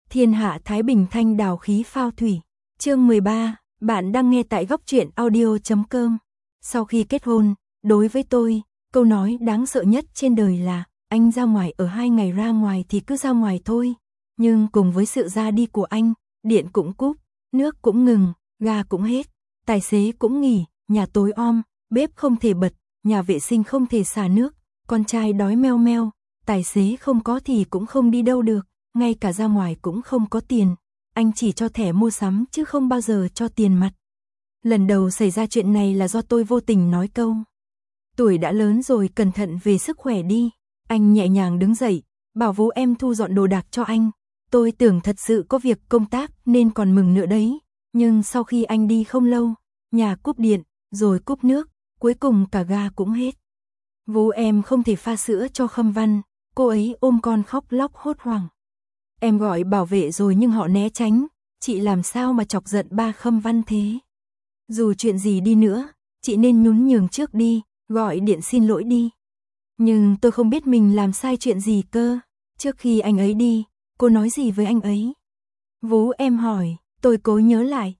Thiên hạ thái bình thanh đào khí phao thủy. Chương 13, bạn đang nghe tại góc truyện audio.com. Sau khi kết hôn, đối với tôi, câu nói đáng sợ nhất trên đời là anh ra ngoài ở 2 ngày, ra ngoài thì cứ ra ngoài thôi. Nhưng cùng với sự ra đi của anh, điện cũng cúp, nước cũng ngừng, ga cũng hết, tài xế cũng nghỉ, nhà tối om, bếp không thể bật, nhà vệ sinh không thể xả nước, con trai đói meo meo, tài xế không có thì cũng không đi đâu được, ngay cả ra ngoài cũng không có tiền. Anh chỉ cho thẻ mua sắm chứ không bao giờ cho tiền mặt. Lần đầu xảy ra chuyện này là do tôi vô tình nói câu: tuổi đã lớn rồi, cẩn thận về sức khỏe đi. Anh nhẹ nhàng đứng dậy, bảo Vũ em thu dọn đồ đạc cho anh. Tôi tưởng thật sự có việc công tác nên còn mừng nữa đấy. Nhưng sau khi anh đi không lâu, nhà cúp điện, rồi cúp nước, cuối cùng cả ga cũng hết. Vũ em không thể pha sữa cho Khâm Văn, cô ấy ôm con khóc lóc hốt hoảng. Em gọi bảo vệ rồi nhưng họ né tránh, chị làm sao mà chọc giận ba Khâm Văn thế. Dù chuyện gì đi nữa, chị nên nhún nhường trước đi, gọi điện xin lỗi đi. Nhưng tôi không biết mình làm sai chuyện gì cơ. Trước khi anh ấy đi, cô nói gì với anh ấy? Vũ em hỏi, tôi cố nhớ lại.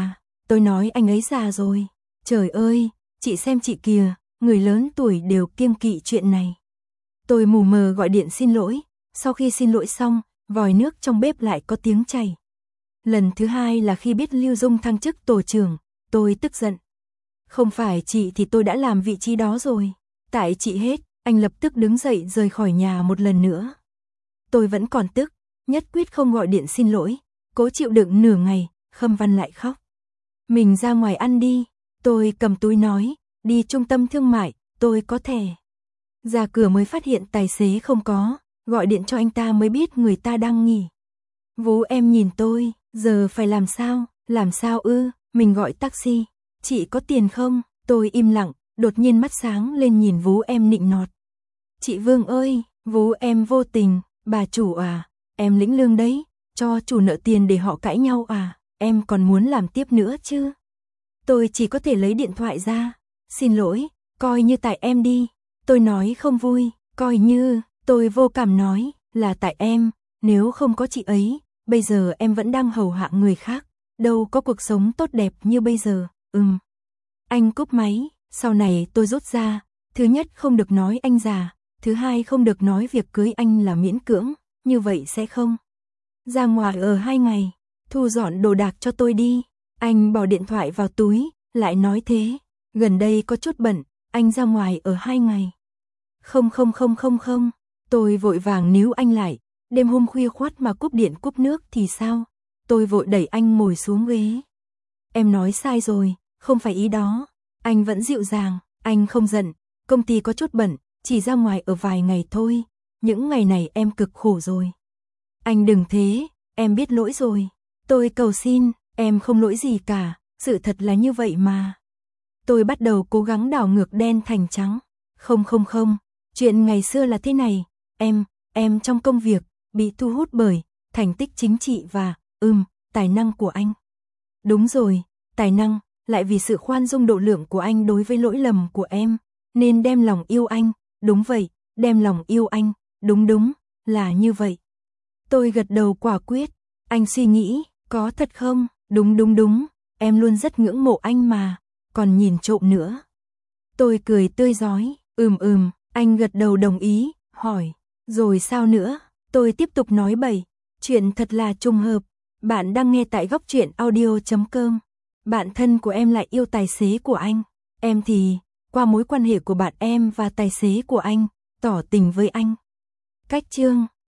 Tôi nói anh ấy già rồi. Trời ơi, chị xem chị kìa, người lớn tuổi đều kiêng kỵ chuyện này. Tôi mù mờ gọi điện xin lỗi. Sau khi xin lỗi xong, vòi nước trong bếp lại có tiếng chảy. Lần thứ hai là khi biết Lưu Dung thăng chức tổ trưởng, tôi tức giận. Không phải chị thì tôi đã làm vị trí đó rồi. Tại chị hết, anh lập tức đứng dậy rời khỏi nhà một lần nữa. Tôi vẫn còn tức, nhất quyết không gọi điện xin lỗi, cố chịu đựng nửa ngày, Khâm Văn lại khóc. Mình ra ngoài ăn đi, tôi cầm túi nói, đi trung tâm thương mại, tôi có thẻ. Ra cửa mới phát hiện tài xế không có, gọi điện cho anh ta mới biết người ta đang nghỉ. Vũ em nhìn tôi, giờ phải làm sao ư, mình gọi taxi, chị có tiền không? Tôi im lặng, đột nhiên mắt sáng lên nhìn Vũ em nịnh nọt. Chị Vương ơi, Vũ em vô tình, bà chủ à, em lĩnh lương đấy, cho chủ nợ tiền để họ cãi nhau à, em còn muốn làm tiếp nữa chứ. Tôi chỉ có thể lấy điện thoại ra, xin lỗi, coi như tại em đi. Tôi nói không vui, coi như, tôi vô cảm nói, là tại em, nếu không có chị ấy, bây giờ em vẫn đang hầu hạ người khác, đâu có cuộc sống tốt đẹp như bây giờ. Anh cúp máy, sau này tôi rút ra, thứ nhất không được nói anh già, thứ hai không được nói việc cưới anh là miễn cưỡng, như vậy sẽ không. Ra ngoài ở 2 ngày, thu dọn đồ đạc cho tôi đi. Anh bỏ điện thoại vào túi, lại nói thế, gần đây có chút bận, anh ra ngoài ở 2 ngày. Không, tôi vội vàng níu anh lại, đêm hôm khuya khoắt mà cúp điện cúp nước thì sao? Tôi vội đẩy anh ngồi xuống ghế. Em nói sai rồi, không phải ý đó. Anh vẫn dịu dàng, anh không giận, công ty có chút bận, chỉ ra ngoài ở vài ngày thôi, những ngày này em cực khổ rồi. Anh đừng thế, em biết lỗi rồi. Tôi cầu xin, em không lỗi gì cả, sự thật là như vậy mà. Tôi bắt đầu cố gắng đảo ngược đen thành trắng. Không, chuyện ngày xưa là thế này, em trong công việc, bị thu hút bởi thành tích chính trị và, tài năng của anh. Đúng rồi, tài năng, lại vì sự khoan dung độ lượng của anh đối với lỗi lầm của em, nên đem lòng yêu anh, đúng vậy, đem lòng yêu anh, đúng, là như vậy. Tôi gật đầu quả quyết, anh suy nghĩ, có thật không? Đúng, em luôn rất ngưỡng mộ anh mà, còn nhìn trộm nữa. Tôi cười tươi rói, anh gật đầu đồng ý, hỏi, rồi sao nữa? Tôi tiếp tục nói bậy, chuyện thật là trùng hợp, bạn đang nghe tại góc truyện audio.com. Bạn thân của em lại yêu tài xế của anh, em thì, qua mối quan hệ của bạn em và tài xế của anh, tỏ tình với anh. Cách chương